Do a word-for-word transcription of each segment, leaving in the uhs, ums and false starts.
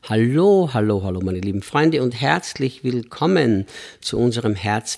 Hallo, hallo, hallo meine lieben Freunde und herzlich willkommen zu unserem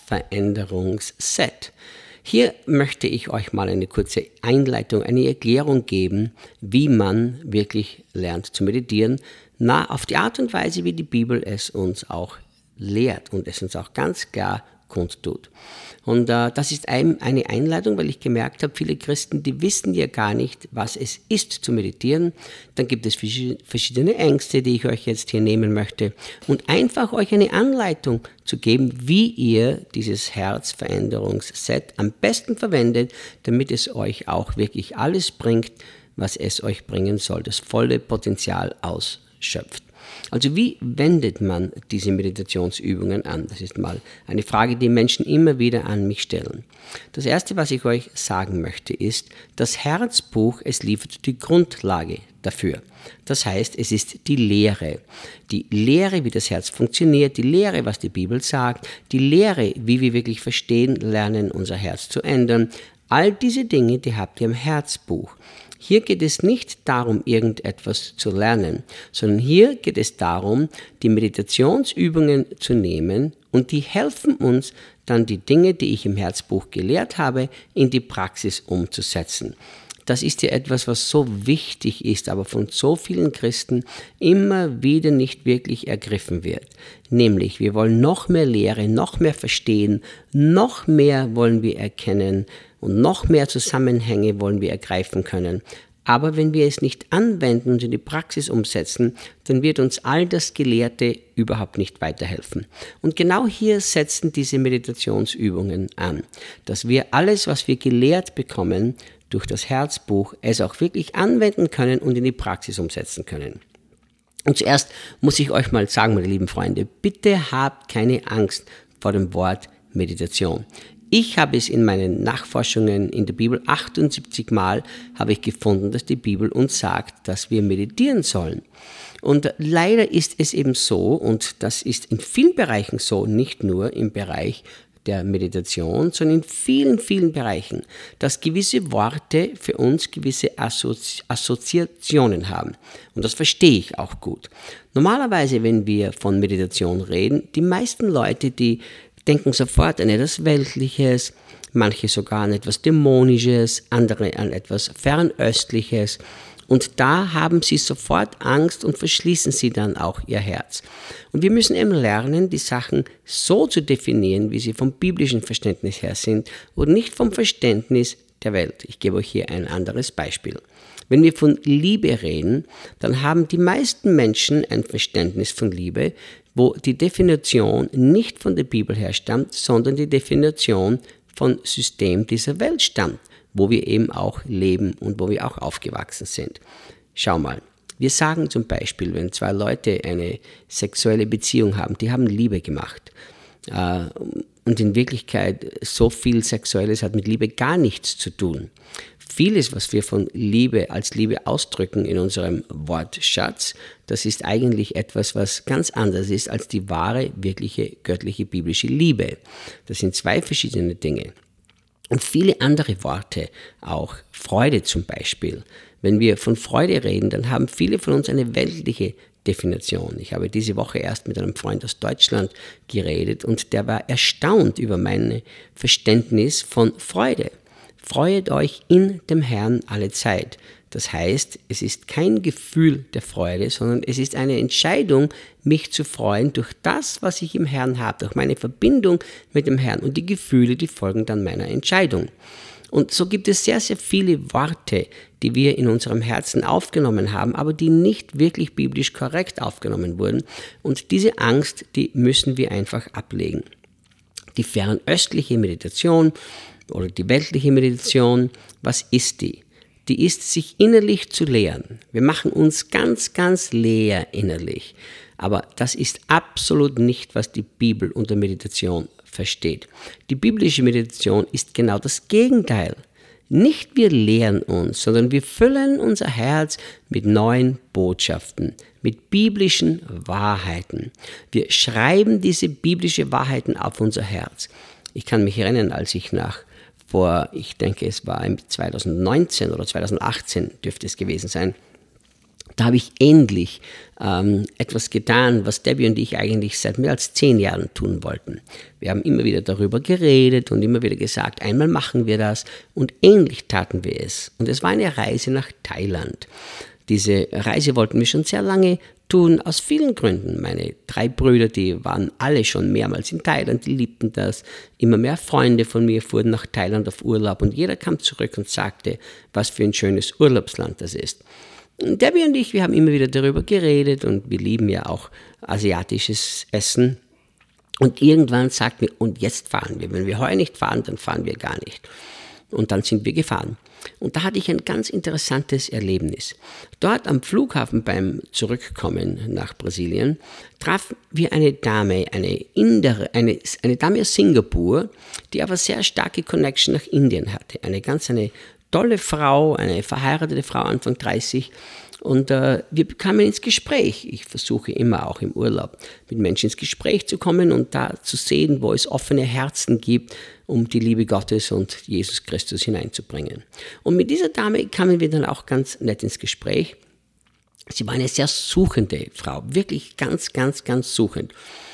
Herzveränderungsset. Hier möchte ich euch mal eine kurze Einleitung, eine Erklärung geben, wie man wirklich lernt zu meditieren, na, auf die Art und Weise, wie die Bibel es uns auch lehrt und es uns auch ganz klar kundtut. Und äh, das ist ein, eine Einladung, weil ich gemerkt habe, viele Christen, die wissen ja gar nicht, was es ist zu meditieren. Dann gibt es verschiedene Ängste, die ich euch jetzt hier nehmen möchte und einfach euch eine Anleitung zu geben, wie ihr dieses Herzveränderungsset am besten verwendet, damit es euch auch wirklich alles bringt, was es euch bringen soll, das volle Potenzial ausschöpft. Also wie wendet man diese Meditationsübungen an? Das ist mal eine Frage, die Menschen immer wieder an mich stellen. Das Erste, was ich euch sagen möchte, ist, das Herzbuch, es liefert die Grundlage dafür. Das heißt, es ist die Lehre. Die Lehre, wie das Herz funktioniert, die Lehre, was die Bibel sagt, die Lehre, wie wir wirklich verstehen, lernen, unser Herz zu ändern. All diese Dinge, die habt ihr im Herzbuch. Hier geht es nicht darum, irgendetwas zu lernen, sondern hier geht es darum, die Meditationsübungen zu nehmen und die helfen uns dann die Dinge, die ich im Herzbuch gelehrt habe, in die Praxis umzusetzen. Das ist ja etwas, was so wichtig ist, aber von so vielen Christen immer wieder nicht wirklich ergriffen wird. Nämlich, wir wollen noch mehr Lehre, noch mehr verstehen, noch mehr wollen wir erkennen und noch mehr Zusammenhänge wollen wir ergreifen können. Aber wenn wir es nicht anwenden und in die Praxis umsetzen, dann wird uns all das Gelehrte überhaupt nicht weiterhelfen. Und genau hier setzen diese Meditationsübungen an, dass wir alles, was wir gelehrt bekommen, durch das Herzbuch es auch wirklich anwenden können und in die Praxis umsetzen können. Und zuerst muss ich euch mal sagen, meine lieben Freunde, bitte habt keine Angst vor dem Wort Meditation. Ich habe es in meinen Nachforschungen in der Bibel achtundsiebzig Mal habe ich gefunden, dass die Bibel uns sagt, dass wir meditieren sollen. Und leider ist es eben so, und das ist in vielen Bereichen so, nicht nur im Bereich der Meditation, sondern in vielen, vielen Bereichen, dass gewisse Worte für uns gewisse Assozi- Assoziationen haben. Und das verstehe ich auch gut. Normalerweise, wenn wir von Meditation reden, die meisten Leute, die denken sofort an etwas Weltliches, manche sogar an etwas Dämonisches, andere an etwas Fernöstliches. Und da haben sie sofort Angst und verschließen sie dann auch ihr Herz. Und wir müssen eben lernen, die Sachen so zu definieren, wie sie vom biblischen Verständnis her sind und nicht vom Verständnis der Welt. Ich gebe euch hier ein anderes Beispiel. Wenn wir von Liebe reden, dann haben die meisten Menschen ein Verständnis von Liebe, wo die Definition nicht von der Bibel herstammt, sondern die Definition vom System dieser Welt stammt, wo wir eben auch leben und wo wir auch aufgewachsen sind. Schau mal, wir sagen zum Beispiel, wenn zwei Leute eine sexuelle Beziehung haben, die haben Liebe gemacht. Äh, und in Wirklichkeit so viel Sexuelles hat mit Liebe gar nichts zu tun. Vieles, was wir von Liebe als Liebe ausdrücken in unserem Wortschatz, das ist eigentlich etwas, was ganz anders ist als die wahre, wirkliche, göttliche, biblische Liebe. Das sind zwei verschiedene Dinge. Und viele andere Worte, auch Freude zum Beispiel. Wenn wir von Freude reden, dann haben viele von uns eine weltliche Definition. Ich habe diese Woche erst mit einem Freund aus Deutschland geredet und der war erstaunt über mein Verständnis von Freude. Freuet euch in dem Herrn alle Zeit. Das heißt, es ist kein Gefühl der Freude, sondern es ist eine Entscheidung, mich zu freuen durch das, was ich im Herrn habe, durch meine Verbindung mit dem Herrn. Und die Gefühle, die folgen dann meiner Entscheidung. Und so gibt es sehr, sehr viele Worte, die wir in unserem Herzen aufgenommen haben, aber die nicht wirklich biblisch korrekt aufgenommen wurden. Und diese Angst, die müssen wir einfach ablegen. Die fernöstliche Meditation oder die weltliche Meditation, was ist die? Die ist, sich innerlich zu leeren. Wir machen uns ganz, ganz leer innerlich. Aber das ist absolut nicht, was die Bibel unter Meditation versteht. Die biblische Meditation ist genau das Gegenteil. Nicht wir leeren uns, sondern wir füllen unser Herz mit neuen Botschaften, mit biblischen Wahrheiten. Wir schreiben diese biblischen Wahrheiten auf unser Herz. Ich kann mich erinnern, als ich nach vor, ich denke, es war im zwanzig neunzehn oder zwanzig achtzehn dürfte es gewesen sein, Da habe ich endlich ähm, etwas getan, was Debbie und ich eigentlich seit mehr als zehn Jahren tun wollten. Wir haben immer wieder darüber geredet und immer wieder gesagt, einmal machen wir das, und endlich taten wir es. Und es war eine Reise nach Thailand. Diese Reise wollten wir schon sehr lange tun, aus vielen Gründen. Meine drei Brüder, die waren alle schon mehrmals in Thailand, die liebten das. Immer mehr Freunde von mir fuhren nach Thailand auf Urlaub und jeder kam zurück und sagte, was für ein schönes Urlaubsland das ist. Und Debbie und ich, wir haben immer wieder darüber geredet und wir lieben ja auch asiatisches Essen. Und irgendwann sagten wir, und jetzt fahren wir. Wenn wir heute nicht fahren, dann fahren wir gar nicht. Und dann sind wir gefahren. Und da hatte ich ein ganz interessantes Erlebnis. Dort am Flughafen beim Zurückkommen nach Brasilien trafen wir eine Dame, eine Indere, eine, eine Dame aus Singapur, die aber sehr starke Connection nach Indien hatte. Eine ganz eine tolle Frau, eine verheiratete Frau, Anfang dreißig. Und äh, wir kamen ins Gespräch. Ich versuche immer auch im Urlaub mit Menschen ins Gespräch zu kommen und da zu sehen, wo es offene Herzen gibt, um die Liebe Gottes und Jesus Christus hineinzubringen. Und mit dieser Dame kamen wir dann auch ganz nett ins Gespräch. Sie war eine sehr suchende Frau, wirklich ganz, ganz, ganz suchend.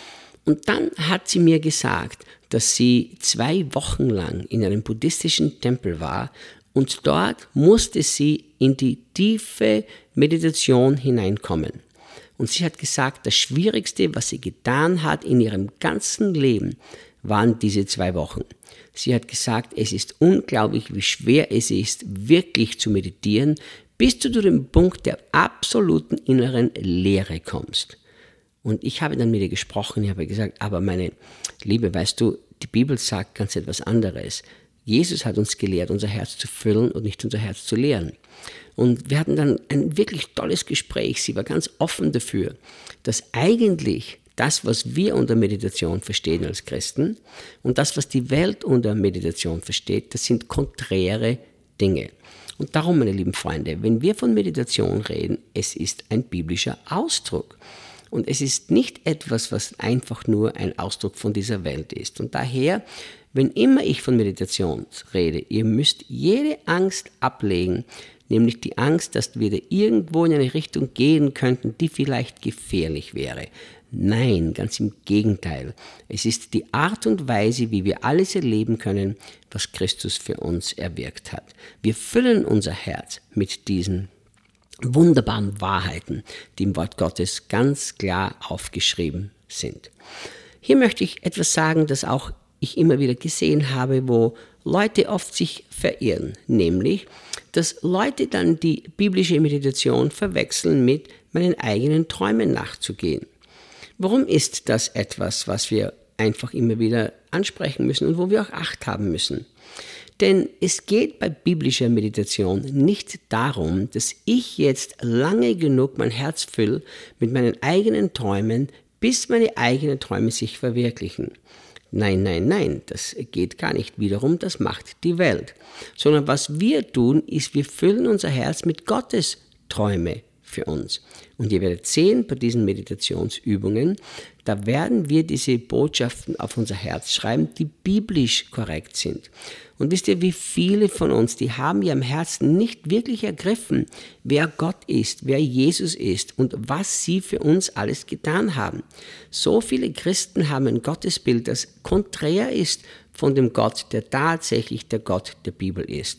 Und dann hat sie mir gesagt, dass sie zwei Wochen lang in einem buddhistischen Tempel war und dort musste sie in die tiefe Meditation hineinkommen. Und sie hat gesagt, das Schwierigste, was sie getan hat in ihrem ganzen Leben, waren diese zwei Wochen. Sie hat gesagt, es ist unglaublich, wie schwer es ist, wirklich zu meditieren, bis du zu dem Punkt der absoluten inneren Leere kommst. Und ich habe dann mit ihr gesprochen, ich habe gesagt, aber meine Liebe, weißt du, die Bibel sagt ganz etwas anderes. Jesus hat uns gelehrt, unser Herz zu füllen und nicht unser Herz zu leeren. Und wir hatten dann ein wirklich tolles Gespräch. Sie war ganz offen dafür, dass eigentlich das, was wir unter Meditation verstehen als Christen und das, was die Welt unter Meditation versteht, das sind konträre Dinge. Und darum, meine lieben Freunde, wenn wir von Meditation reden, es ist ein biblischer Ausdruck. Und es ist nicht etwas, was einfach nur ein Ausdruck von dieser Welt ist. Und daher, wenn immer ich von Meditation rede, ihr müsst jede Angst ablegen, nämlich die Angst, dass wir da irgendwo in eine Richtung gehen könnten, die vielleicht gefährlich wäre. Nein, ganz im Gegenteil. Es ist die Art und Weise, wie wir alles erleben können, was Christus für uns erwirkt hat. Wir füllen unser Herz mit diesen wunderbaren Wahrheiten, die im Wort Gottes ganz klar aufgeschrieben sind. Hier möchte ich etwas sagen, das auch ich immer wieder gesehen habe, wo Leute oft sich verirren, nämlich, dass Leute dann die biblische Meditation verwechseln mit meinen eigenen Träumen nachzugehen. Warum ist das etwas, was wir einfach immer wieder ansprechen müssen und wo wir auch Acht haben müssen? Denn es geht bei biblischer Meditation nicht darum, dass ich jetzt lange genug mein Herz fülle mit meinen eigenen Träumen, bis meine eigenen Träume sich verwirklichen. Nein, nein, nein, das geht gar nicht wiederum, das macht die Welt. Sondern was wir tun, ist, wir füllen unser Herz mit Gottes Träume für uns. Und ihr werdet sehen, bei diesen Meditationsübungen, da werden wir diese Botschaften auf unser Herz schreiben, die biblisch korrekt sind. Und wisst ihr, wie viele von uns, die haben ja im Herzen nicht wirklich ergriffen, wer Gott ist, wer Jesus ist und was sie für uns alles getan haben. So viele Christen haben ein Gottesbild, das konträr ist von dem Gott, der tatsächlich der Gott der Bibel ist.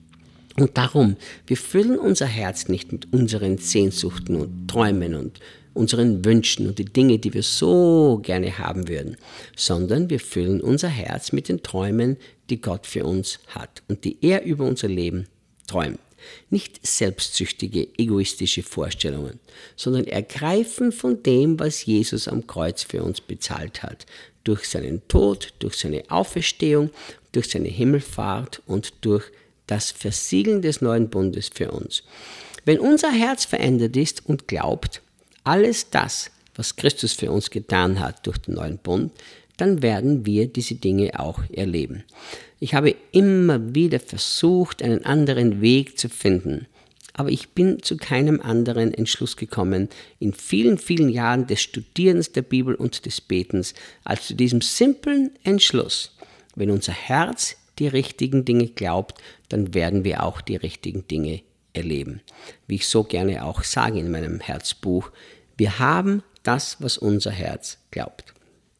Und darum, wir füllen unser Herz nicht mit unseren Sehnsuchten und Träumen und unseren Wünschen und die Dinge, die wir so gerne haben würden, sondern wir füllen unser Herz mit den Träumen, die Gott für uns hat und die er über unser Leben träumt. Nicht selbstsüchtige, egoistische Vorstellungen, sondern ergreifen von dem, was Jesus am Kreuz für uns bezahlt hat, durch seinen Tod, durch seine Auferstehung, durch seine Himmelfahrt und durch das Versiegeln des neuen Bundes für uns. Wenn unser Herz verändert ist und glaubt, alles das, was Christus für uns getan hat durch den neuen Bund, dann werden wir diese Dinge auch erleben. Ich habe immer wieder versucht, einen anderen Weg zu finden, aber ich bin zu keinem anderen Entschluss gekommen in vielen, vielen Jahren des Studierens der Bibel und des Betens, als zu diesem simplen Entschluss: Wenn unser Herz die richtigen Dinge glaubt, dann werden wir auch die richtigen Dinge erleben. Wie ich so gerne auch sage in meinem Herzbuch, wir haben das, was unser Herz glaubt.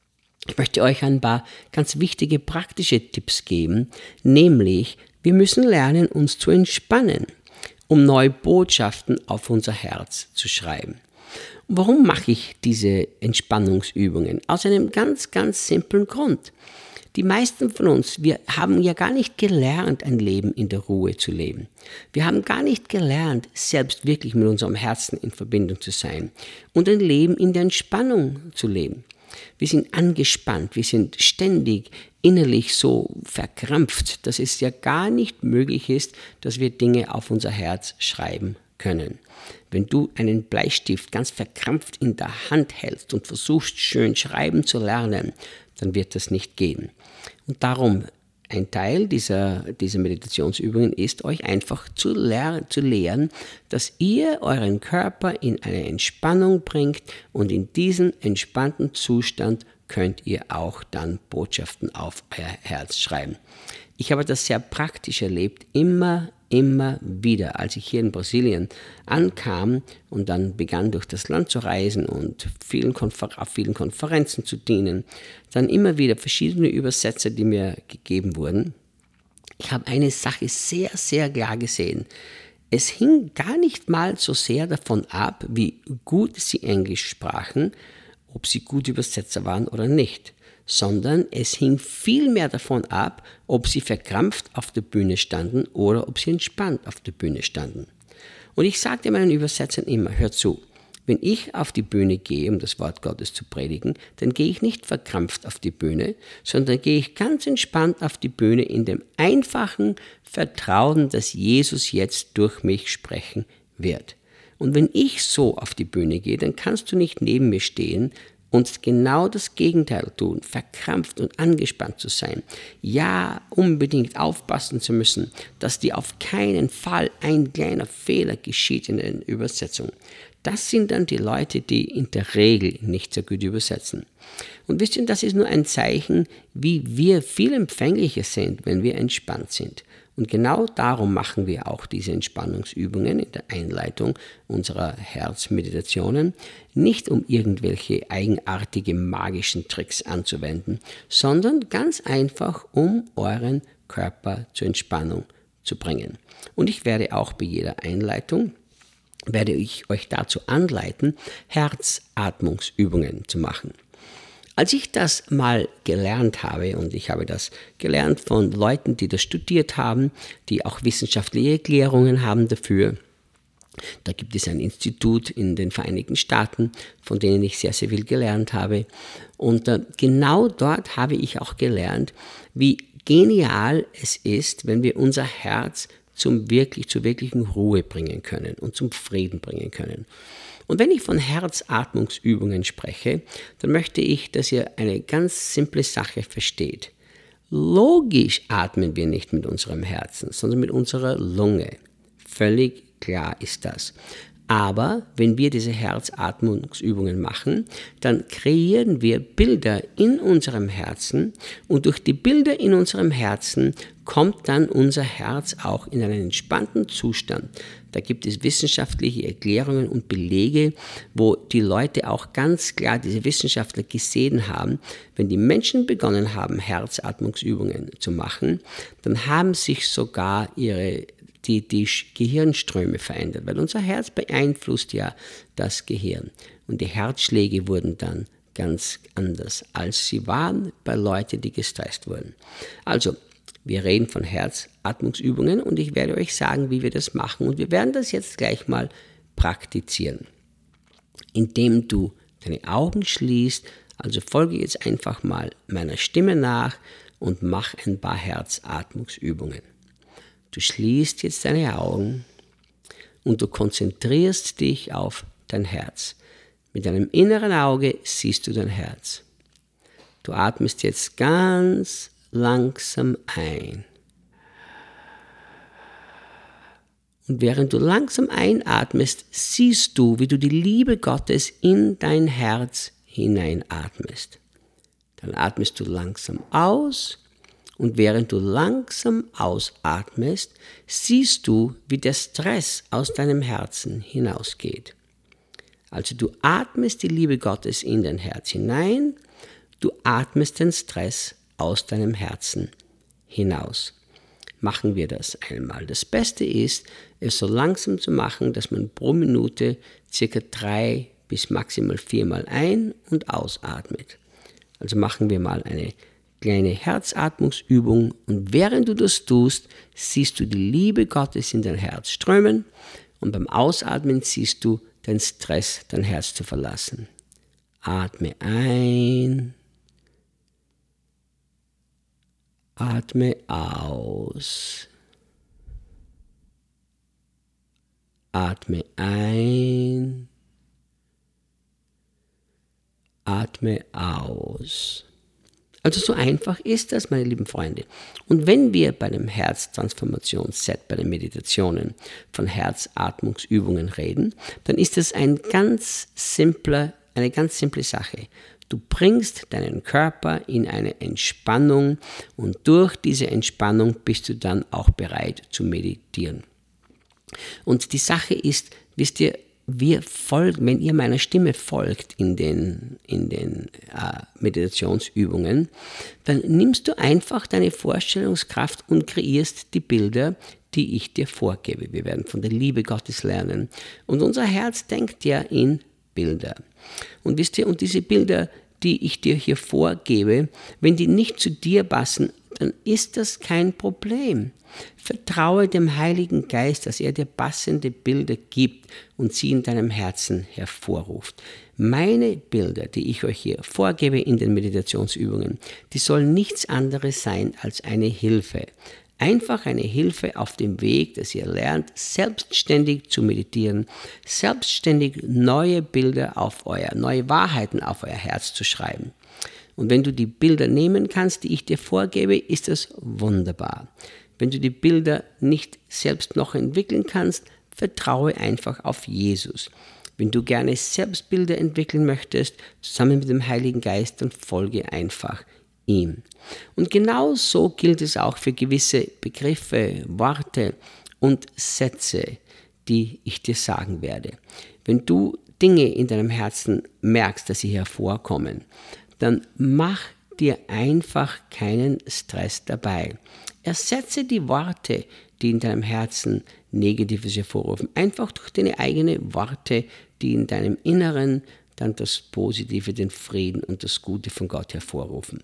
Ich möchte euch ein paar ganz wichtige praktische Tipps geben, nämlich wir müssen lernen, uns zu entspannen, um neue Botschaften auf unser Herz zu schreiben. Und warum mache ich diese Entspannungsübungen? Aus einem ganz, ganz simplen Grund. Die meisten von uns, wir haben ja gar nicht gelernt, ein Leben in der Ruhe zu leben. Wir haben gar nicht gelernt, selbst wirklich mit unserem Herzen in Verbindung zu sein und ein Leben in der Entspannung zu leben. Wir sind angespannt, wir sind ständig innerlich so verkrampft, dass es ja gar nicht möglich ist, dass wir Dinge auf unser Herz schreiben können. Wenn du einen Bleistift ganz verkrampft in der Hand hältst und versuchst, schön schreiben zu lernen, dann wird das nicht gehen. Und darum, ein Teil dieser, dieser Meditationsübungen ist, euch einfach zu, lehr- zu lehren, dass ihr euren Körper in eine Entspannung bringt und in diesen entspannten Zustand könnt ihr auch dann Botschaften auf euer Herz schreiben. Ich habe das sehr praktisch erlebt, immer, immer wieder, als ich hier in Brasilien ankam und dann begann durch das Land zu reisen und vielen Konfer- auf vielen Konferenzen zu dienen, dann immer wieder verschiedene Übersetzer, die mir gegeben wurden. Ich habe eine Sache sehr, sehr klar gesehen. Es hing gar nicht mal so sehr davon ab, wie gut sie Englisch sprachen, ob sie gute Übersetzer waren oder nicht, sondern es hing viel mehr davon ab, ob sie verkrampft auf der Bühne standen oder ob sie entspannt auf der Bühne standen. Und ich sagte meinen Übersetzern immer, hört zu, wenn ich auf die Bühne gehe, um das Wort Gottes zu predigen, dann gehe ich nicht verkrampft auf die Bühne, sondern gehe ich ganz entspannt auf die Bühne in dem einfachen Vertrauen, dass Jesus jetzt durch mich sprechen wird. Und wenn ich so auf die Bühne gehe, dann kannst du nicht neben mir stehen und genau das Gegenteil tun, verkrampft und angespannt zu sein. Ja, unbedingt aufpassen zu müssen, dass dir auf keinen Fall ein kleiner Fehler geschieht in der Übersetzung. Das sind dann die Leute, die in der Regel nicht so gut übersetzen. Und wisst ihr, das ist nur ein Zeichen, wie wir viel empfänglicher sind, wenn wir entspannt sind. Und genau darum machen wir auch diese Entspannungsübungen in der Einleitung unserer Herzmeditationen, nicht um irgendwelche eigenartige magischen Tricks anzuwenden, sondern ganz einfach, um euren Körper zur Entspannung zu bringen. Und ich werde auch bei jeder Einleitung werde ich euch dazu anleiten, Herzatmungsübungen zu machen. Als ich das mal gelernt habe, und ich habe das gelernt von Leuten, die das studiert haben, die auch wissenschaftliche Erklärungen haben dafür, da gibt es ein Institut in den Vereinigten Staaten, von denen ich sehr, sehr viel gelernt habe. Und äh, genau dort habe ich auch gelernt, wie genial es ist, wenn wir unser Herz zum wirklich, zur wirklichen Ruhe bringen können und zum Frieden bringen können. Und wenn ich von Herzatmungsübungen spreche, dann möchte ich, dass ihr eine ganz simple Sache versteht. Logisch atmen wir nicht mit unserem Herzen, sondern mit unserer Lunge. Völlig klar ist das. Aber wenn wir diese Herzatmungsübungen machen, dann kreieren wir Bilder in unserem Herzen und durch die Bilder in unserem Herzen kommt dann unser Herz auch in einen entspannten Zustand. Da gibt es wissenschaftliche Erklärungen und Belege, wo die Leute auch ganz klar, diese Wissenschaftler gesehen haben, wenn die Menschen begonnen haben, Herzatmungsübungen zu machen, dann haben sich sogar ihre Die, die Gehirnströme verändert, weil unser Herz beeinflusst ja das Gehirn. Und die Herzschläge wurden dann ganz anders, als sie waren bei Leuten, die gestresst wurden. Also, wir reden von Herzatmungsübungen und ich werde euch sagen, wie wir das machen. Und wir werden das jetzt gleich mal praktizieren, indem du deine Augen schließt. Also folge jetzt einfach mal meiner Stimme nach und mach ein paar Herzatmungsübungen. Du schließt jetzt deine Augen und du konzentrierst dich auf dein Herz. Mit deinem inneren Auge siehst du dein Herz. Du atmest jetzt ganz langsam ein. Und während du langsam einatmest, siehst du, wie du die Liebe Gottes in dein Herz hineinatmest. Dann atmest du langsam aus Und während du langsam ausatmest, siehst du, wie der Stress aus deinem Herzen hinausgeht. Also du atmest die Liebe Gottes in dein Herz hinein, du atmest den Stress aus deinem Herzen hinaus. Machen wir das einmal. Das Beste ist, es so langsam zu machen, dass man pro Minute circa drei bis maximal viermal ein- und ausatmet. Also machen wir mal eine kleine Herzatmungsübung und während du das tust, siehst du die Liebe Gottes in dein Herz strömen und beim Ausatmen siehst du den Stress, dein Herz zu verlassen. Atme ein, atme aus, atme ein, atme aus. Also so einfach ist das, meine lieben Freunde. Und wenn wir bei dem Herztransformationsset, bei den Meditationen von Herzatmungsübungen reden, dann ist das ein ganz simpler, eine ganz simple Sache. Du bringst deinen Körper in eine Entspannung und durch diese Entspannung bist du dann auch bereit zu meditieren. Und die Sache ist, wisst ihr, wir folgen, wenn ihr meiner Stimme folgt in den, in den äh, Meditationsübungen, dann nimmst du einfach deine Vorstellungskraft und kreierst die Bilder, die ich dir vorgebe. Wir werden von der Liebe Gottes lernen. Und unser Herz denkt ja in Bilder. Und wisst ihr, und diese Bilder, die ich dir hier vorgebe, wenn die nicht zu dir passen, dann ist das kein Problem. Vertraue dem Heiligen Geist, dass er dir passende Bilder gibt und sie in deinem Herzen hervorruft. Meine Bilder, die ich euch hier vorgebe in den Meditationsübungen, die sollen nichts anderes sein als eine Hilfe. Einfach eine Hilfe auf dem Weg, dass ihr lernt, selbstständig zu meditieren, selbstständig neue Bilder auf euer, neue Wahrheiten auf euer Herz zu schreiben. Und wenn du die Bilder nehmen kannst, die ich dir vorgebe, ist das wunderbar. Wenn du die Bilder nicht selbst noch entwickeln kannst, vertraue einfach auf Jesus. Wenn du gerne selbst Bilder entwickeln möchtest, zusammen mit dem Heiligen Geist, dann folge einfach ihm. Und genau so gilt es auch für gewisse Begriffe, Worte und Sätze, die ich dir sagen werde. Wenn du Dinge in deinem Herzen merkst, dass sie hervorkommen, dann mach dir einfach keinen Stress dabei. Ersetze die Worte, die in deinem Herzen Negatives hervorrufen, einfach durch deine eigenen Worte, die in deinem Inneren dann das Positive, den Frieden und das Gute von Gott hervorrufen.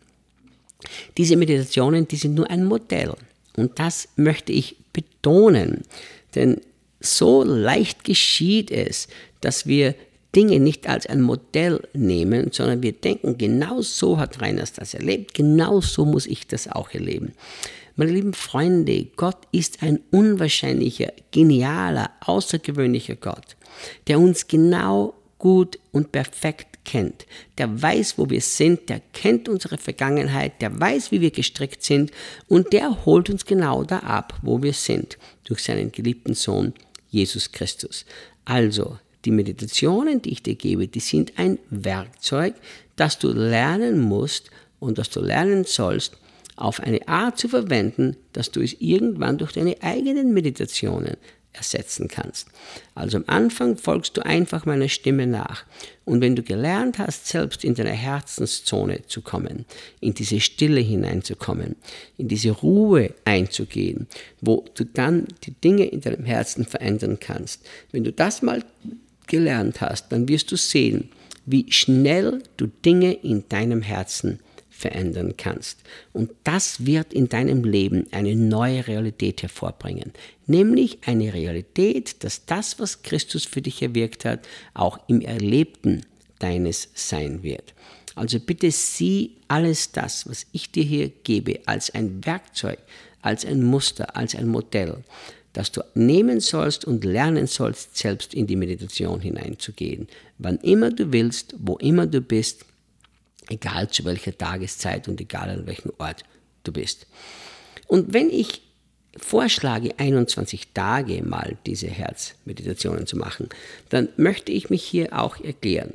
Diese Meditationen, die sind nur ein Modell und das möchte ich betonen, denn so leicht geschieht es, dass wir Dinge nicht als ein Modell nehmen, sondern wir denken, genau so hat Reiners das erlebt, genau so muss ich das auch erleben. Meine lieben Freunde, Gott ist ein unwahrscheinlicher, genialer, außergewöhnlicher Gott, der uns genau, gut und perfekt kennt. Der weiß, wo wir sind, der kennt unsere Vergangenheit, der weiß, wie wir gestrickt sind und der holt uns genau da ab, wo wir sind, durch seinen geliebten Sohn Jesus Christus. Also, die Meditationen, die ich dir gebe, die sind ein Werkzeug, das du lernen musst und das du lernen sollst, auf eine Art zu verwenden, dass du es irgendwann durch deine eigenen Meditationen ersetzen kannst. Also am Anfang folgst du einfach meiner Stimme nach. Und wenn du gelernt hast, selbst in deine Herzenszone zu kommen, in diese Stille hineinzukommen, in diese Ruhe einzugehen, wo du dann die Dinge in deinem Herzen verändern kannst, wenn du das mal gelernt hast, dann wirst du sehen, wie schnell du Dinge in deinem Herzen verändern kannst. Und das wird in deinem Leben eine neue Realität hervorbringen. Nämlich eine Realität, dass das, was Christus für dich erwirkt hat, auch im Erlebten deines sein wird. Also bitte sieh alles das, was ich dir hier gebe, als ein Werkzeug, als ein Muster, als ein Modell, das du nehmen sollst und lernen sollst, selbst in die Meditation hineinzugehen. Wann immer du willst, wo immer du bist, egal zu welcher Tageszeit und egal an welchem Ort du bist. Und wenn ich vorschlage, einundzwanzig Tage mal diese Herzmeditationen zu machen, dann möchte ich mich hier auch erklären.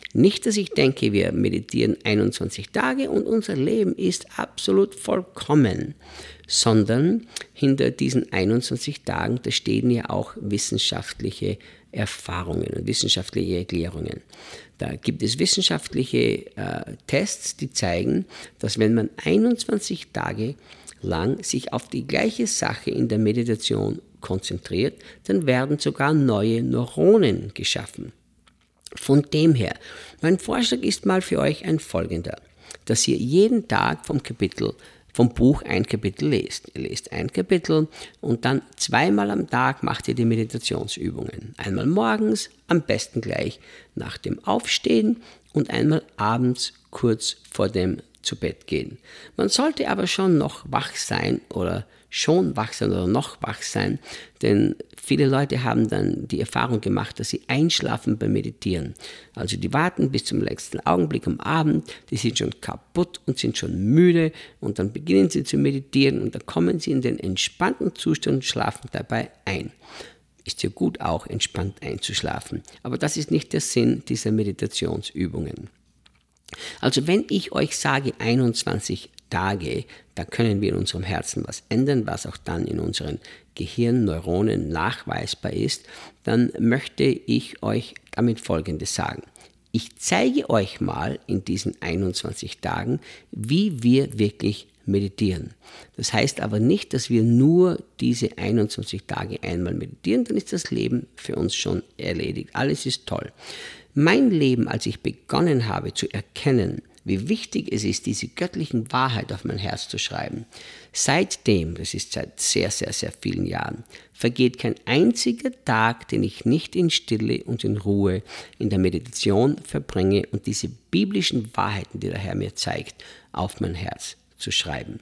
Nicht, dass ich denke, wir meditieren einundzwanzig Tage und unser Leben ist absolut vollkommen, sondern hinter diesen einundzwanzig Tagen, da stehen ja auch wissenschaftliche Erfahrungen und wissenschaftliche Erklärungen. Da gibt es wissenschaftliche äh, Tests, die zeigen, dass wenn man einundzwanzig Tage lang sich auf die gleiche Sache in der Meditation konzentriert, dann werden sogar neue Neuronen geschaffen. Von dem her, mein Vorschlag ist mal für euch ein folgender, dass ihr jeden Tag vom Kapitel, vom Buch ein Kapitel lest. Ihr lest ein Kapitel und dann zweimal am Tag macht ihr die Meditationsübungen. Einmal morgens, am besten gleich nach dem Aufstehen und einmal abends kurz vor dem zu Bett gehen. Man sollte aber schon noch wach sein oder schon wach sein oder noch wach sein, denn viele Leute haben dann die Erfahrung gemacht, dass sie einschlafen beim Meditieren. Also die warten bis zum letzten Augenblick am Abend, die sind schon kaputt und sind schon müde und dann beginnen sie zu meditieren und dann kommen sie in den entspannten Zustand und schlafen dabei ein. Ist ja gut auch, entspannt einzuschlafen, aber das ist nicht der Sinn dieser Meditationsübungen. Also wenn ich euch sage einundzwanzig Tage, da können wir in unserem Herzen was ändern, was auch dann in unseren Gehirnneuronen nachweisbar ist, dann möchte ich euch damit Folgendes sagen. Ich zeige euch mal in diesen einundzwanzig Tagen, wie wir wirklich meditieren. Das heißt aber nicht, dass wir nur diese einundzwanzig Tage einmal meditieren, dann ist das Leben für uns schon erledigt. Alles ist toll. Mein Leben, als ich begonnen habe zu erkennen, wie wichtig es ist, diese göttlichen Wahrheit auf mein Herz zu schreiben, seitdem, das ist seit sehr, sehr, sehr vielen Jahren, vergeht kein einziger Tag, den ich nicht in Stille und in Ruhe in der Meditation verbringe und diese biblischen Wahrheiten, die der Herr mir zeigt, auf mein Herz zu schreiben.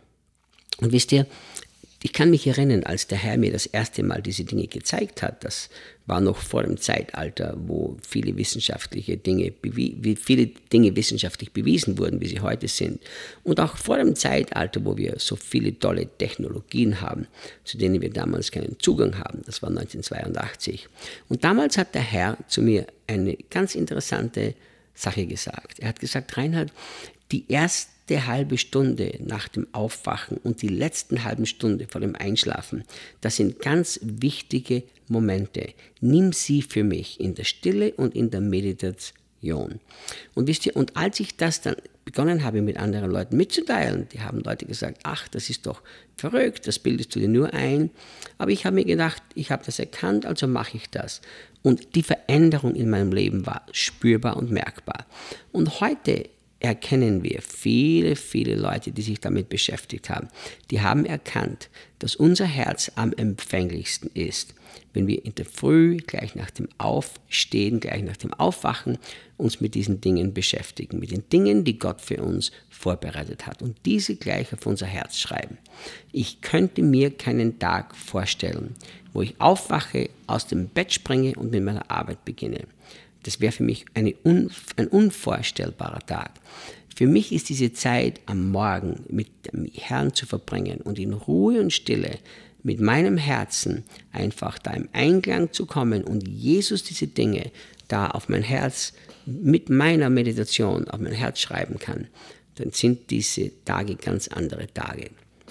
Und wisst ihr, ich kann mich erinnern, als der Herr mir das erste Mal diese Dinge gezeigt hat, das war noch vor dem Zeitalter, wo viele wissenschaftliche Dinge, wie viele Dinge wissenschaftlich bewiesen wurden, wie sie heute sind. Und auch vor dem Zeitalter, wo wir so viele tolle Technologien haben, zu denen wir damals keinen Zugang haben. Das war neunzehnhundertzweiundachtzig. Und damals hat der Herr zu mir eine ganz interessante Sache gesagt. Er hat gesagt, Reinhard, die erste Die halbe Stunde nach dem Aufwachen und die letzten halben Stunde vor dem Einschlafen, das sind ganz wichtige Momente. Nimm sie für mich in der Stille und in der Meditation. Und wisst ihr, und als ich das dann begonnen habe, mit anderen Leuten mitzuteilen, die haben Leute gesagt, ach, das ist doch verrückt, das bildest du dir nur ein. Aber ich habe mir gedacht, ich habe das erkannt, also mache ich das. Und die Veränderung in meinem Leben war spürbar und merkbar. Und heute erkennen wir viele, viele Leute, die sich damit beschäftigt haben, die haben erkannt, dass unser Herz am empfänglichsten ist, wenn wir in der Früh, gleich nach dem Aufstehen, gleich nach dem Aufwachen, uns mit diesen Dingen beschäftigen, mit den Dingen, die Gott für uns vorbereitet hat und diese gleich auf unser Herz schreiben. Ich könnte mir keinen Tag vorstellen, wo ich aufwache, aus dem Bett springe und mit meiner Arbeit beginne. Das wäre für mich eine un, ein unvorstellbarer Tag. Für mich ist diese Zeit am Morgen mit dem Herrn zu verbringen und in Ruhe und Stille mit meinem Herzen einfach da im Einklang zu kommen und Jesus diese Dinge da auf mein Herz mit meiner Meditation auf mein Herz schreiben kann, dann sind diese Tage ganz andere Tage.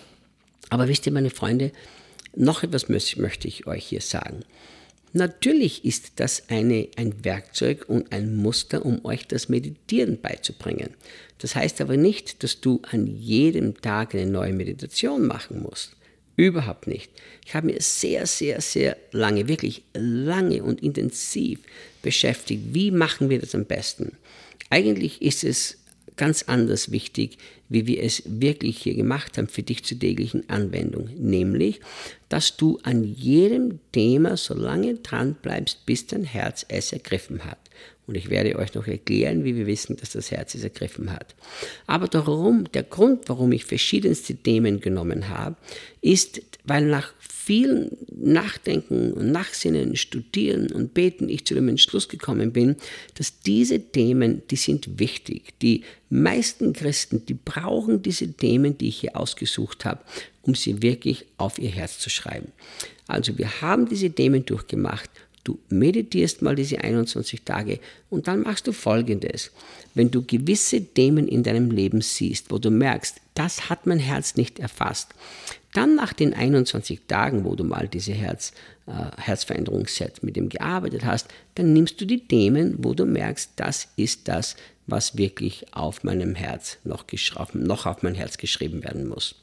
Aber wisst ihr, meine Freunde, noch etwas möchte ich euch hier sagen. Natürlich ist das eine, ein Werkzeug und ein Muster, um euch das Meditieren beizubringen. Das heißt aber nicht, dass du an jedem Tag eine neue Meditation machen musst. Überhaupt nicht. Ich habe mir sehr, sehr, sehr lange, wirklich lange und intensiv beschäftigt, wie machen wir das am besten. Eigentlich ist es ganz anders wichtig, wie wir es wirklich hier gemacht haben für dich zur täglichen Anwendung. Nämlich, dass du an jedem Thema so lange dran bleibst, bis dein Herz es ergriffen hat. Und ich werde euch noch erklären, wie wir wissen, dass das Herz es ergriffen hat. Aber darum, der Grund, warum ich verschiedenste Themen genommen habe, ist, weil nach vielen Nachdenken und Nachsinnen, Studieren und Beten ich zu dem Entschluss gekommen bin, dass diese Themen, die sind wichtig. Die meisten Christen, die brauchen diese Themen, die ich hier ausgesucht habe, um sie wirklich auf ihr Herz zu schreiben. Also wir haben diese Themen durchgemacht. Du meditierst mal diese einundzwanzig Tage und dann machst du Folgendes. Wenn du gewisse Themen in deinem Leben siehst, wo du merkst, das hat mein Herz nicht erfasst, dann nach den einundzwanzig Tagen, wo du mal diese Herz, äh, Herzveränderungsset mit dem gearbeitet hast, dann nimmst du die Themen, wo du merkst, das ist das, was wirklich auf meinem Herz noch, noch auf mein Herz geschrieben werden muss.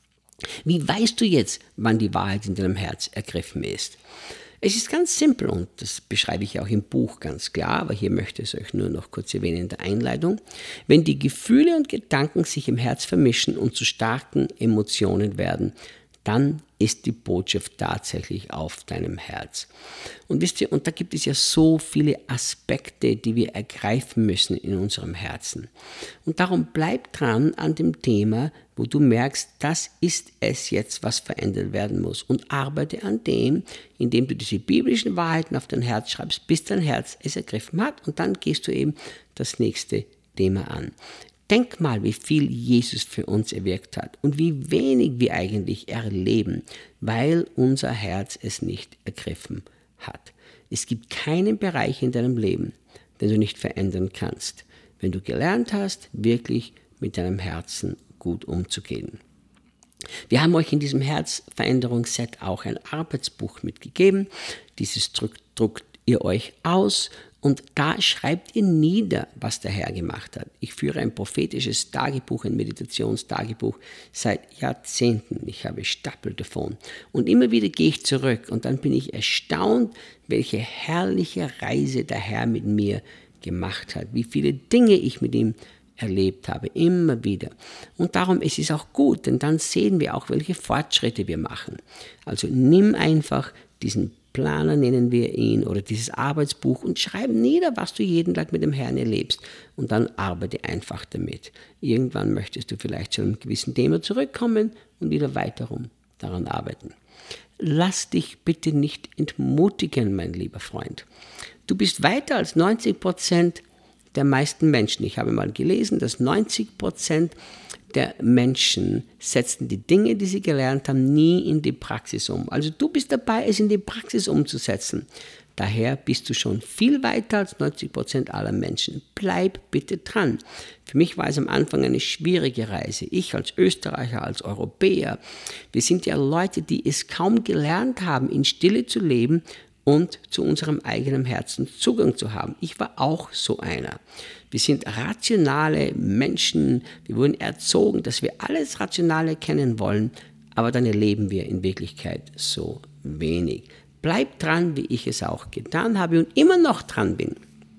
Wie weißt du jetzt, wann die Wahrheit in deinem Herz ergriffen ist? Es ist ganz simpel und das beschreibe ich auch im Buch ganz klar, aber hier möchte ich es euch nur noch kurz erwähnen in der Einleitung. Wenn die Gefühle und Gedanken sich im Herz vermischen und zu starken Emotionen werden, dann ist die Botschaft tatsächlich auf deinem Herz. Und wisst ihr, und da gibt es ja so viele Aspekte, die wir ergreifen müssen in unserem Herzen. Und darum bleib dran an dem Thema, wo du merkst, das ist es jetzt, was verändert werden muss. Und arbeite an dem, indem du diese biblischen Wahrheiten auf dein Herz schreibst, bis dein Herz es ergriffen hat. Und dann gehst du eben das nächste Thema an. Denk mal, wie viel Jesus für uns erwirkt hat und wie wenig wir eigentlich erleben, weil unser Herz es nicht ergriffen hat. Es gibt keinen Bereich in deinem Leben, den du nicht verändern kannst, wenn du gelernt hast, wirklich mit deinem Herzen gut umzugehen. Wir haben euch in diesem Herzveränderungsset auch ein Arbeitsbuch mitgegeben. Dieses druckt, druckt ihr euch aus und da schreibt ihr nieder, was der Herr gemacht hat. Ich führe ein prophetisches Tagebuch, ein Meditationstagebuch seit Jahrzehnten. Ich habe Stapel davon. Und immer wieder gehe ich zurück und dann bin ich erstaunt, welche herrliche Reise der Herr mit mir gemacht hat, wie viele Dinge ich mit ihm erlebt habe, immer wieder. Und darum ist es auch gut, denn dann sehen wir auch, welche Fortschritte wir machen. Also nimm einfach diesen Planer, nennen wir ihn, oder dieses Arbeitsbuch und schreib nieder, was du jeden Tag mit dem Herrn erlebst und dann arbeite einfach damit. Irgendwann möchtest du vielleicht zu einem gewissen Thema zurückkommen und wieder weiterum daran arbeiten. Lass dich bitte nicht entmutigen, mein lieber Freund. Du bist weiter als neunzig Prozent der meisten Menschen. Ich habe mal gelesen, dass neunzig Prozent der Menschen setzen die Dinge, die sie gelernt haben, nie in die Praxis um. Also du bist dabei, es in die Praxis umzusetzen. Daher bist du schon viel weiter als neunzig Prozent aller Menschen. Bleib bitte dran. Für mich war es am Anfang eine schwierige Reise. Ich als Österreicher, als Europäer, wir sind ja Leute, die es kaum gelernt haben, in Stille zu leben und zu unserem eigenen Herzen Zugang zu haben. Ich war auch so einer. Wir sind rationale Menschen, wir wurden erzogen, dass wir alles Rationale kennen wollen, aber dann erleben wir in Wirklichkeit so wenig. Bleib dran, wie ich es auch getan habe und immer noch dran bin.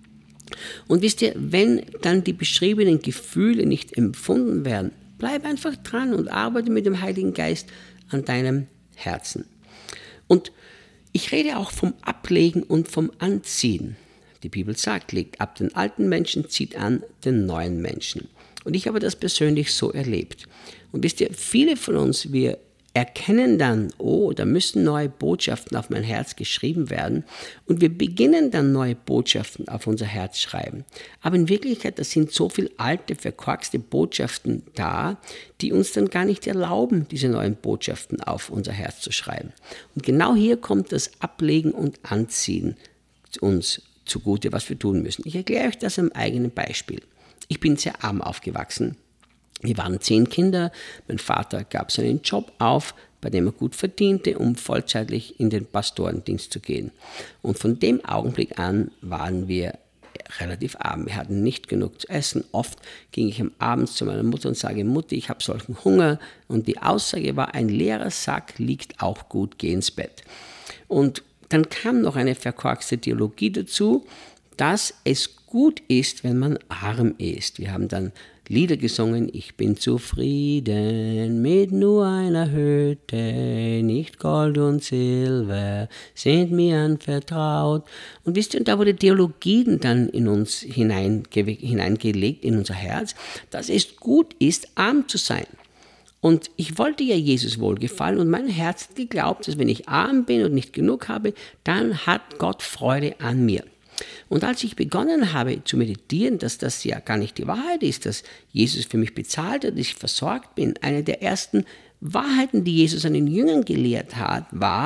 Und wisst ihr, wenn dann die beschriebenen Gefühle nicht empfunden werden, bleib einfach dran und arbeite mit dem Heiligen Geist an deinem Herzen. Und ich rede auch vom Ablegen und vom Anziehen. Die Bibel sagt, legt ab den alten Menschen, zieht an den neuen Menschen. Und ich habe das persönlich so erlebt. Und wisst ihr, viele von uns, wir erkennen dann, oh, da müssen neue Botschaften auf mein Herz geschrieben werden. Und wir beginnen dann neue Botschaften auf unser Herz schreiben. Aber in Wirklichkeit, da sind so viele alte, verkorkste Botschaften da, die uns dann gar nicht erlauben, diese neuen Botschaften auf unser Herz zu schreiben. Und genau hier kommt das Ablegen und Anziehen uns zugute, was wir tun müssen. Ich erkläre euch das am eigenen Beispiel. Ich bin sehr arm aufgewachsen. Wir waren zehn Kinder. Mein Vater gab seinen Job auf, bei dem er gut verdiente, um vollzeitlich in den Pastorendienst zu gehen. Und von dem Augenblick an waren wir relativ arm. Wir hatten nicht genug zu essen. Oft ging ich am Abend zu meiner Mutter und sage, Mutter, ich habe solchen Hunger. Und die Aussage war, ein leerer Sack liegt auch gut, geh ins Bett. Und dann kam noch eine verkorkste Theologie dazu, dass es gut ist, wenn man arm ist. Wir haben dann Lieder gesungen, ich bin zufrieden mit nur einer Hütte, nicht Gold und Silber sind mir anvertraut. Und wisst ihr, und da wurde Theologien dann in uns hineinge- hineingelegt, in unser Herz, dass es gut ist, arm zu sein. Und ich wollte ja Jesus wohlgefallen und mein Herz hat geglaubt, dass wenn ich arm bin und nicht genug habe, dann hat Gott Freude an mir. Und als ich begonnen habe zu meditieren, dass das ja gar nicht die Wahrheit ist, dass Jesus für mich bezahlt hat, dass ich versorgt bin, eine der ersten Wahrheiten, die Jesus an den Jüngern gelehrt hat, war,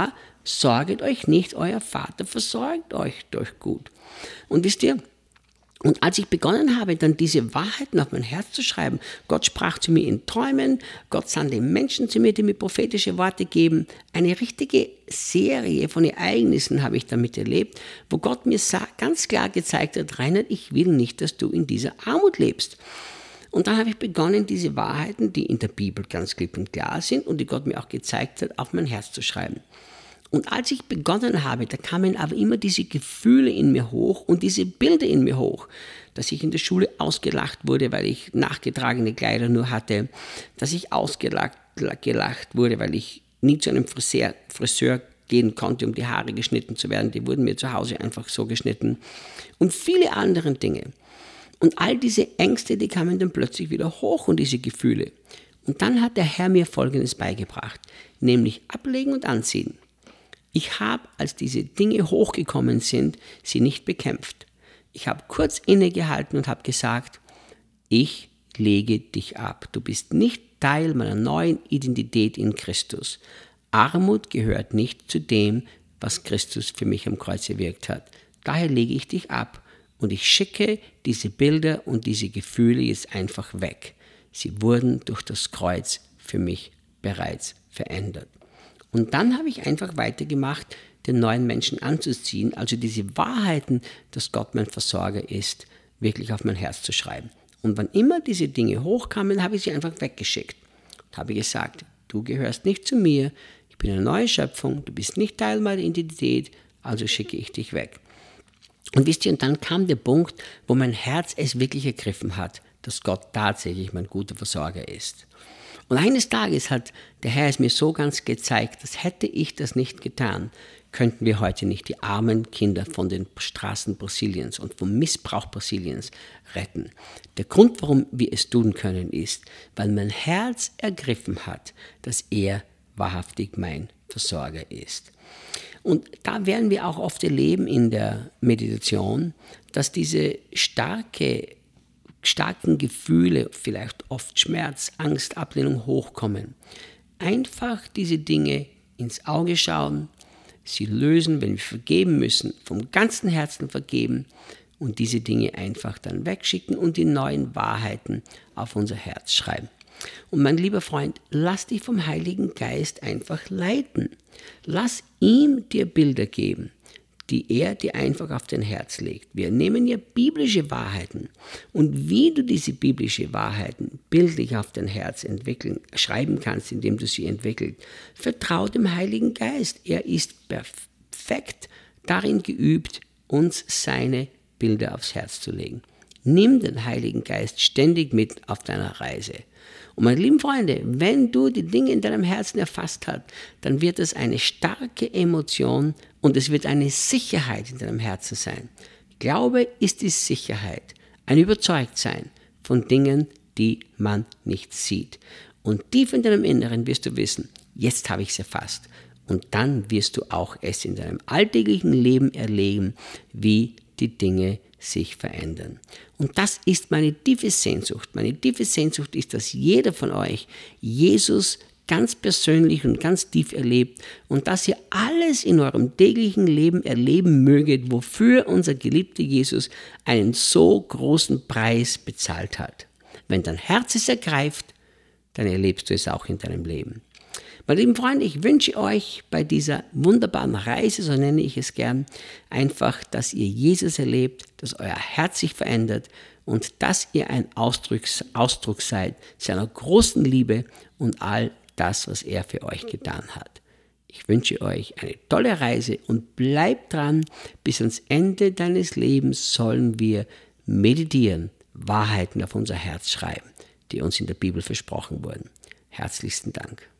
sorget euch nicht, euer Vater versorgt euch durch gut. Und wisst ihr, und als ich begonnen habe, dann diese Wahrheiten auf mein Herz zu schreiben, Gott sprach zu mir in Träumen, Gott sandte Menschen zu mir, die mir prophetische Worte geben. Eine richtige Serie von Ereignissen habe ich damit erlebt, wo Gott mir ganz klar gezeigt hat, Reinhard, ich will nicht, dass du in dieser Armut lebst. Und dann habe ich begonnen, diese Wahrheiten, die in der Bibel ganz klipp und klar sind und die Gott mir auch gezeigt hat, auf mein Herz zu schreiben. Und als ich begonnen habe, da kamen aber immer diese Gefühle in mir hoch und diese Bilder in mir hoch, dass ich in der Schule ausgelacht wurde, weil ich nachgetragene Kleider nur hatte, dass ich ausgelacht gelacht wurde, weil ich nie zu einem Friseur, Friseur gehen konnte, um die Haare geschnitten zu werden. Die wurden mir zu Hause einfach so geschnitten und viele andere Dinge. Und all diese Ängste, die kamen dann plötzlich wieder hoch und diese Gefühle. Und dann hat der Herr mir Folgendes beigebracht, nämlich ablegen und anziehen. Ich habe, als diese Dinge hochgekommen sind, sie nicht bekämpft. Ich habe kurz innegehalten und habe gesagt, ich lege dich ab. Du bist nicht Teil meiner neuen Identität in Christus. Armut gehört nicht zu dem, was Christus für mich am Kreuz gewirkt hat. Daher lege ich dich ab und ich schicke diese Bilder und diese Gefühle jetzt einfach weg. Sie wurden durch das Kreuz für mich bereits verändert. Und dann habe ich einfach weitergemacht, den neuen Menschen anzuziehen, also diese Wahrheiten, dass Gott mein Versorger ist, wirklich auf mein Herz zu schreiben. Und wann immer diese Dinge hochkamen, habe ich sie einfach weggeschickt. Und habe gesagt, du gehörst nicht zu mir, ich bin eine neue Schöpfung, du bist nicht Teil meiner Identität, also schicke ich dich weg. Und wisst ihr, und dann kam der Punkt, wo mein Herz es wirklich ergriffen hat, dass Gott tatsächlich mein guter Versorger ist. Und eines Tages hat der Herr es mir so ganz gezeigt, dass hätte ich das nicht getan, könnten wir heute nicht die armen Kinder von den Straßen Brasiliens und vom Missbrauch Brasiliens retten. Der Grund, warum wir es tun können, ist, weil mein Herz ergriffen hat, dass er wahrhaftig mein Versorger ist. Und da werden wir auch oft erleben in der Meditation, dass diese starke starken Gefühle, vielleicht oft Schmerz, Angst, Ablehnung hochkommen. Einfach diese Dinge ins Auge schauen, sie lösen, wenn wir vergeben müssen, vom ganzen Herzen vergeben und diese Dinge einfach dann wegschicken und die neuen Wahrheiten auf unser Herz schreiben. Und mein lieber Freund, lass dich vom Heiligen Geist einfach leiten. Lass ihm dir Bilder geben, die er dir einfach auf dein Herz legt. Wir nehmen ja biblische Wahrheiten und wie du diese biblische Wahrheiten bildlich auf dein Herz entwickeln, schreiben kannst, indem du sie entwickelst, vertrau dem Heiligen Geist. Er ist perfekt darin geübt, uns seine Bilder aufs Herz zu legen. Nimm den Heiligen Geist ständig mit auf deiner Reise. Und meine lieben Freunde, wenn du die Dinge in deinem Herzen erfasst hast, dann wird es eine starke Emotion und es wird eine Sicherheit in deinem Herzen sein. Glaube ist die Sicherheit, ein Überzeugtsein von Dingen, die man nicht sieht. Und tief in deinem Inneren wirst du wissen, jetzt habe ich es erfasst. Und dann wirst du auch es in deinem alltäglichen Leben erleben, wie die Dinge sich verändern. Und das ist meine tiefe Sehnsucht. Meine tiefe Sehnsucht ist, dass jeder von euch Jesus ganz persönlich und ganz tief erlebt und dass ihr alles in eurem täglichen Leben erleben möget, wofür unser geliebter Jesus einen so großen Preis bezahlt hat. Wenn dein Herz es ergreift, dann erlebst du es auch in deinem Leben. Meine lieben Freunde, ich wünsche euch bei dieser wunderbaren Reise, so nenne ich es gern, einfach, dass ihr Jesus erlebt, dass euer Herz sich verändert und dass ihr ein Ausdruck, Ausdruck seid seiner großen Liebe und all das, was er für euch getan hat. Ich wünsche euch eine tolle Reise und bleibt dran, bis ans Ende deines Lebens sollen wir meditieren, Wahrheiten auf unser Herz schreiben, die uns in der Bibel versprochen wurden. Herzlichsten Dank.